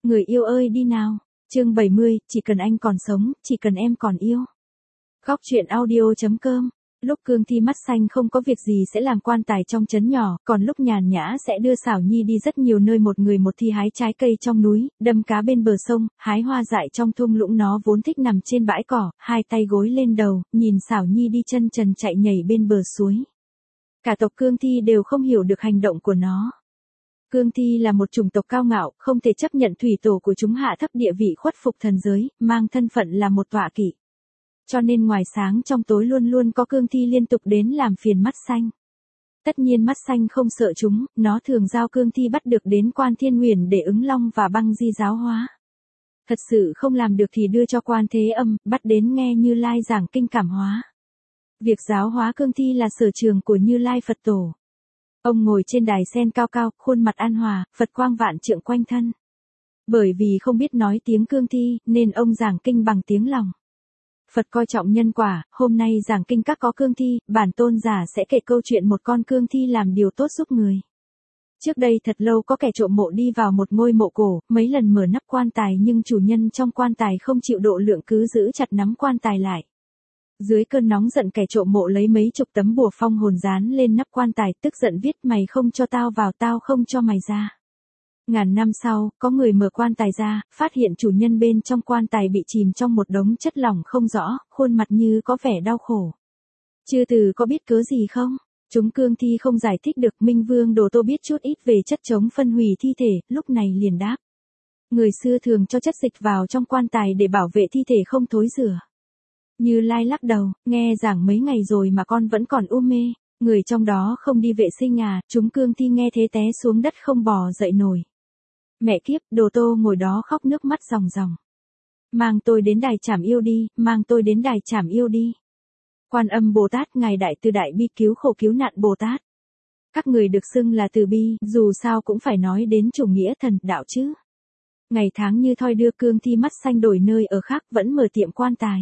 Người yêu ơi đi nào. Chương 70, chỉ cần anh còn sống, chỉ cần em còn yêu. Góc truyện audio.com. Lúc Cương Thi mắt xanh không có việc gì sẽ làm quan tài trong trấn nhỏ, còn lúc nhàn nhã sẽ đưa Xảo Nhi đi rất nhiều nơi, một người một thi hái trái cây trong núi, đâm cá bên bờ sông, hái hoa dại trong thung lũng. Nó vốn thích nằm trên bãi cỏ, hai tay gối lên đầu, nhìn Xảo Nhi đi chân trần chạy nhảy bên bờ suối. Cả tộc Cương Thi đều không hiểu được hành động của nó. Cương Thi là một chủng tộc cao ngạo, không thể chấp nhận thủy tổ của chúng hạ thấp địa vị, khuất phục thần giới, mang thân phận là một tọa kỵ. Cho nên ngoài sáng trong tối luôn luôn có Cương Thi liên tục đến làm phiền mắt xanh. Tất nhiên mắt xanh không sợ chúng, nó thường giao Cương Thi bắt được đến Quan Thiên Huyền để ứng long và băng di giáo hóa. Thật sự không làm được thì đưa cho Quan Thế Âm, bắt đến nghe Như Lai giảng kinh cảm hóa. Việc giáo hóa Cương Thi là sở trường của Như Lai Phật Tổ. Ông ngồi trên đài sen cao cao, khuôn mặt an hòa, Phật quang vạn trượng quanh thân. Bởi vì không biết nói tiếng Cương Thi, nên ông giảng kinh bằng tiếng lòng. Phật coi trọng nhân quả, hôm nay giảng kinh các có Cương Thi, bản tôn giả sẽ kể câu chuyện một con Cương Thi làm điều tốt giúp người. Trước đây thật lâu có kẻ trộm mộ đi vào một ngôi mộ cổ, mấy lần mở nắp quan tài nhưng chủ nhân trong quan tài không chịu độ lượng cứ giữ chặt nắm quan tài lại. Dưới cơn nóng giận kẻ trộm mộ lấy mấy chục tấm bùa phong hồn dán lên nắp quan tài, tức giận viết mày không cho tao vào tao không cho mày ra. Ngàn năm sau, có người mở quan tài ra, phát hiện chủ nhân bên trong quan tài bị chìm trong một đống chất lỏng không rõ, khuôn mặt như có vẻ đau khổ. Chư từ có biết cớ gì không? Chúng Cương Thi không giải thích được. Minh Vương Đồ Tô biết chút ít về chất chống phân hủy thi thể, lúc này liền đáp. Người xưa thường cho chất dịch vào trong quan tài để bảo vệ thi thể không thối rữa. Như Lai lắc đầu, nghe giảng mấy ngày rồi mà con vẫn còn u mê, người trong đó không đi vệ sinh à? Chúng Cương Thi nghe thế té xuống đất không bò dậy nổi. Mẹ kiếp, Đồ Tô ngồi đó khóc nước mắt ròng ròng. Mang tôi đến đài trảm yêu đi, mang tôi đến đài trảm yêu đi. Quan Âm Bồ Tát, ngài đại từ đại bi cứu khổ cứu nạn Bồ Tát. Các người được xưng là từ bi, dù sao cũng phải nói đến chủ nghĩa thần đạo chứ. Ngày tháng như thoi đưa. Cương Thi mắt xanh đổi nơi ở khác vẫn mở tiệm quan tài.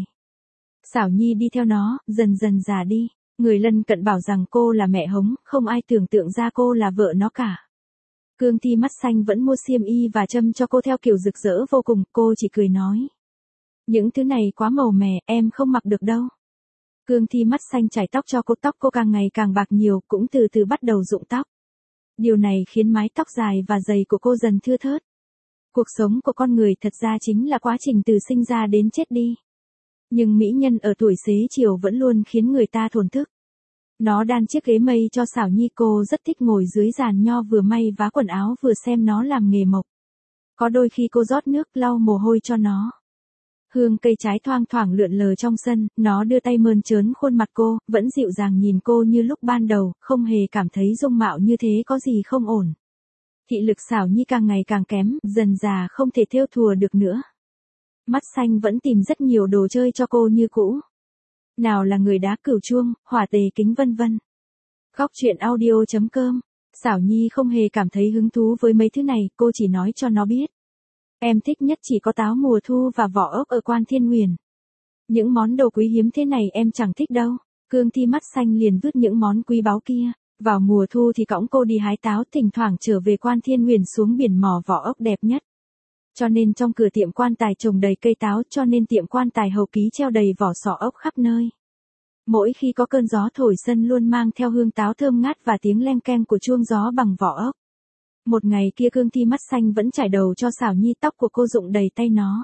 Xảo Nhi đi theo nó, dần dần già đi. Người lân cận bảo rằng cô là mẹ hống, không ai tưởng tượng ra cô là vợ nó cả. Cương Thi mắt xanh vẫn mua xiêm y và châm cho cô theo kiểu rực rỡ vô cùng, cô chỉ cười nói. Những thứ này quá màu mè, em không mặc được đâu. Cương Thi mắt xanh chải tóc cho cô, tóc cô càng ngày càng bạc nhiều, cũng từ từ bắt đầu rụng tóc. Điều này khiến mái tóc dài và dày của cô dần thưa thớt. Cuộc sống của con người thật ra chính là quá trình từ sinh ra đến chết đi. Nhưng mỹ nhân ở tuổi xế chiều vẫn luôn khiến người ta thổn thức. Nó đan chiếc ghế mây cho Xảo Nhi, cô rất thích ngồi dưới giàn nho vừa may vá quần áo vừa xem nó làm nghề mộc. Có đôi khi cô rót nước lau mồ hôi cho nó. Hương cây trái thoang thoảng lượn lờ trong sân, nó đưa tay mơn trớn khuôn mặt cô, vẫn dịu dàng nhìn cô như lúc ban đầu, không hề cảm thấy dung mạo như thế có gì không ổn. Thị lực Xảo Nhi càng ngày càng kém, dần già không thể thêu thùa được nữa. Mắt xanh vẫn tìm rất nhiều đồ chơi cho cô như cũ. Nào là người đá cửu chuông, hỏa tề kính vân vân. Góc truyện audio.com. Xảo Nhi không hề cảm thấy hứng thú với mấy thứ này, cô chỉ nói cho nó biết. Em thích nhất chỉ có táo mùa thu và vỏ ốc ở Quan Thiên Huyền. Những món đồ quý hiếm thế này em chẳng thích đâu. Cương Thi mắt xanh liền vứt những món quý báu kia. Vào mùa thu thì cõng cô đi hái táo, thỉnh thoảng trở về Quan Thiên Huyền xuống biển mò vỏ ốc đẹp nhất. Cho nên trong cửa tiệm quan tài trồng đầy cây táo, cho nên tiệm quan tài hầu ký treo đầy vỏ sò ốc khắp nơi. Mỗi khi có cơn gió thổi sân luôn mang theo hương táo thơm ngát và tiếng leng keng của chuông gió bằng vỏ ốc. Một ngày kia Cương Thi mắt xanh vẫn chải đầu cho Xảo Nhi, tóc của cô rụng đầy tay nó.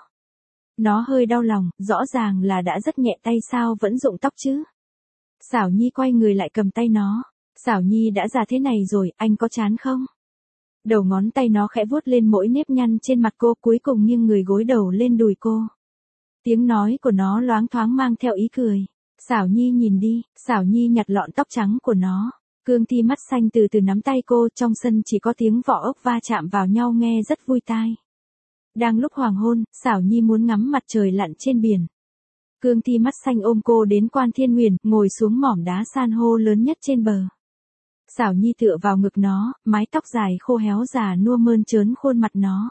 Nó hơi đau lòng, rõ ràng là đã rất nhẹ tay sao vẫn rụng tóc chứ. Xảo Nhi quay người lại cầm tay nó. Xảo Nhi đã già thế này rồi, anh có chán không? Đầu ngón tay nó khẽ vuốt lên mỗi nếp nhăn trên mặt cô, cuối cùng nghiêng người gối đầu lên đùi cô. Tiếng nói của nó loáng thoáng mang theo ý cười. Xảo Nhi nhìn đi. Xảo Nhi nhặt lọn tóc trắng của nó. Cương Thi mắt xanh từ từ nắm tay cô, trong sân chỉ có tiếng vỏ ốc va chạm vào nhau nghe rất vui tai. Đang lúc hoàng hôn, Xảo Nhi muốn ngắm mặt trời lặn trên biển. Cương Thi mắt xanh ôm cô đến Quan Thiên Huyền, ngồi xuống mỏm đá san hô lớn nhất trên bờ. Xảo Nhi tựa vào ngực nó, mái tóc dài khô héo già nua mơn trớn khuôn mặt nó.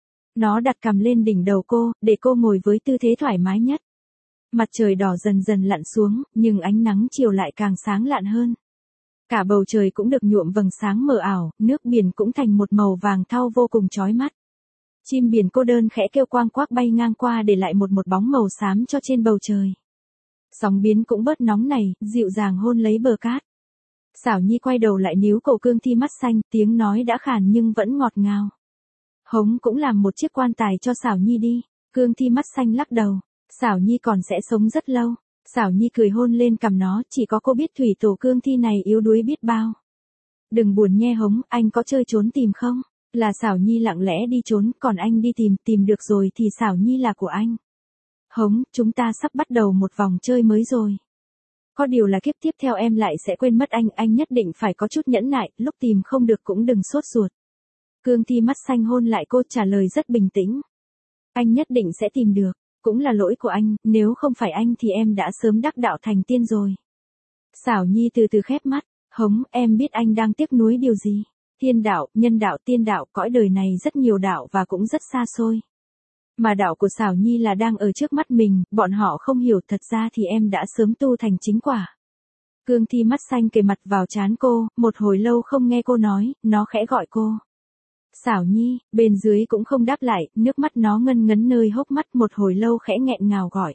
Nó đặt cằm lên đỉnh đầu cô, để cô ngồi với tư thế thoải mái nhất. Mặt trời đỏ dần dần lặn xuống, nhưng ánh nắng chiều lại càng sáng lạn hơn. Cả bầu trời cũng được nhuộm vầng sáng mờ ảo, nước biển cũng thành một màu vàng thau vô cùng chói mắt. Chim biển cô đơn khẽ kêu quang quác bay ngang qua để lại một bóng màu xám cho trên bầu trời. Sóng biến cũng bớt nóng này, dịu dàng hôn lấy bờ cát. Xảo Nhi quay đầu lại níu cổ Cương Thi mắt xanh, tiếng nói đã khàn nhưng vẫn ngọt ngào. Hống cũng làm một chiếc quan tài cho Xảo Nhi đi. Cương Thi mắt xanh lắc đầu. Xảo Nhi còn sẽ sống rất lâu. Xảo Nhi cười hôn lên cằm nó, chỉ có cô biết thủy tổ Cương Thi này yếu đuối biết bao. Đừng buồn nhe Hống, anh có chơi trốn tìm không? Là Xảo Nhi lặng lẽ đi trốn, còn anh đi tìm được rồi thì Xảo Nhi là của anh. Hống, chúng ta sắp bắt đầu một vòng chơi mới rồi. Có điều là kiếp tiếp theo em lại sẽ quên mất anh nhất định phải có chút nhẫn nại, lúc tìm không được cũng đừng sốt ruột. Cương Thi mắt xanh hôn lại cô, trả lời rất bình tĩnh. Anh nhất định sẽ tìm được, cũng là lỗi của anh, nếu không phải anh thì em đã sớm đắc đạo thành tiên rồi. Xảo Nhi từ từ khép mắt. Hống, em biết anh đang tiếc nuối điều gì? Thiên đạo, nhân đạo, tiên đạo, cõi đời này rất nhiều đạo và cũng rất xa xôi. Mà đạo của Xảo Nhi là đang ở trước mắt mình, bọn họ không hiểu, thật ra thì em đã sớm tu thành chính quả. Cương Thi mắt xanh kề mặt vào trán cô, một hồi lâu không nghe cô nói, nó khẽ gọi cô. Xảo Nhi, bên dưới cũng không đáp lại, nước mắt nó ngân ngấn nơi hốc mắt, một hồi lâu khẽ nghẹn ngào gọi.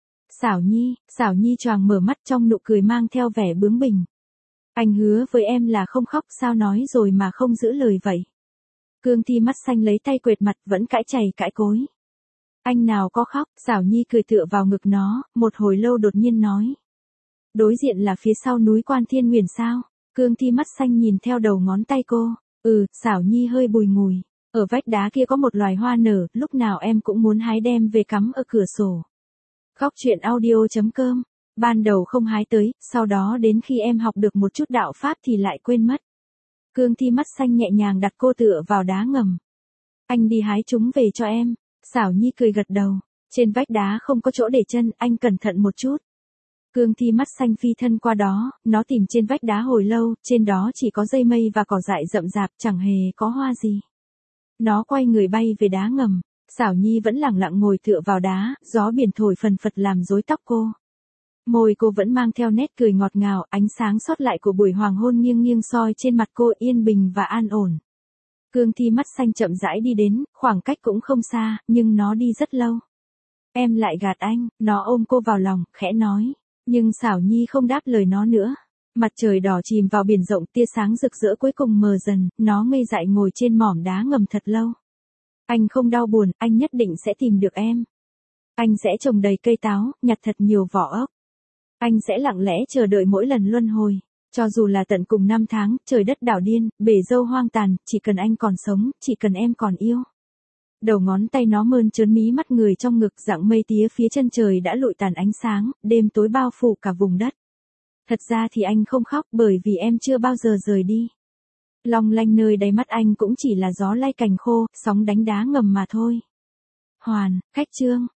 Xảo Nhi choàng mở mắt, trong nụ cười mang theo vẻ bướng bỉnh. Anh hứa với em là không khóc, sao nói rồi mà không giữ lời vậy? Cương Thi mắt xanh lấy tay quệt mặt, vẫn cãi chày cãi cối. Anh nào có khóc? Xảo Nhi cười tựa vào ngực nó, một hồi lâu đột nhiên nói. Đối diện là phía sau núi Quan Thiên Nguyền sao? Cương Thi mắt xanh nhìn theo đầu ngón tay cô. Xảo Nhi hơi bùi ngùi. Ở vách đá kia có một loài hoa nở, lúc nào em cũng muốn hái đem về cắm ở cửa sổ. Góc truyện audio.com. Ban đầu không hái tới, sau đó đến khi em học được một chút đạo pháp thì lại quên mất. Cương Thi mắt xanh nhẹ nhàng đặt cô tựa vào đá ngầm. Anh đi hái chúng về cho em. Xảo Nhi cười gật đầu. Trên vách đá không có chỗ để chân, anh cẩn thận một chút. Cương Thi mắt xanh phi thân qua đó, nó tìm trên vách đá hồi lâu, trên đó chỉ có dây mây và cỏ dại rậm rạp, chẳng hề có hoa gì. Nó quay người bay về đá ngầm. Xảo Nhi vẫn lặng lặng ngồi tựa vào đá, gió biển thổi phần phật làm rối tóc cô. Môi cô vẫn mang theo nét cười ngọt ngào, ánh sáng sót lại của buổi hoàng hôn nghiêng nghiêng soi trên mặt cô, yên bình và an ổn. Cương Thi mắt xanh chậm rãi đi đến, khoảng cách cũng không xa, nhưng nó đi rất lâu. Em lại gạt anh, nó ôm cô vào lòng, khẽ nói. Nhưng Xảo Nhi không đáp lời nó nữa. Mặt trời đỏ chìm vào biển rộng, tia sáng rực rỡ cuối cùng mờ dần, nó ngây dại ngồi trên mỏm đá ngầm thật lâu. Anh không đau buồn, anh nhất định sẽ tìm được em. Anh sẽ trồng đầy cây táo, nhặt thật nhiều vỏ ốc. Anh sẽ lặng lẽ chờ đợi mỗi lần luân hồi. Cho dù là tận cùng năm tháng, trời đất đảo điên, bể dâu hoang tàn, chỉ cần anh còn sống, chỉ cần em còn yêu. Đầu ngón tay nó mơn trớn mí mắt người trong ngực, dạng mây tía phía chân trời đã lụi tàn ánh sáng, đêm tối bao phủ cả vùng đất. Thật ra thì anh không khóc bởi vì em chưa bao giờ rời đi. Long lanh nơi đáy mắt anh cũng chỉ là gió lay cành khô, sóng đánh đá ngầm mà thôi. Hoàn, khách chương.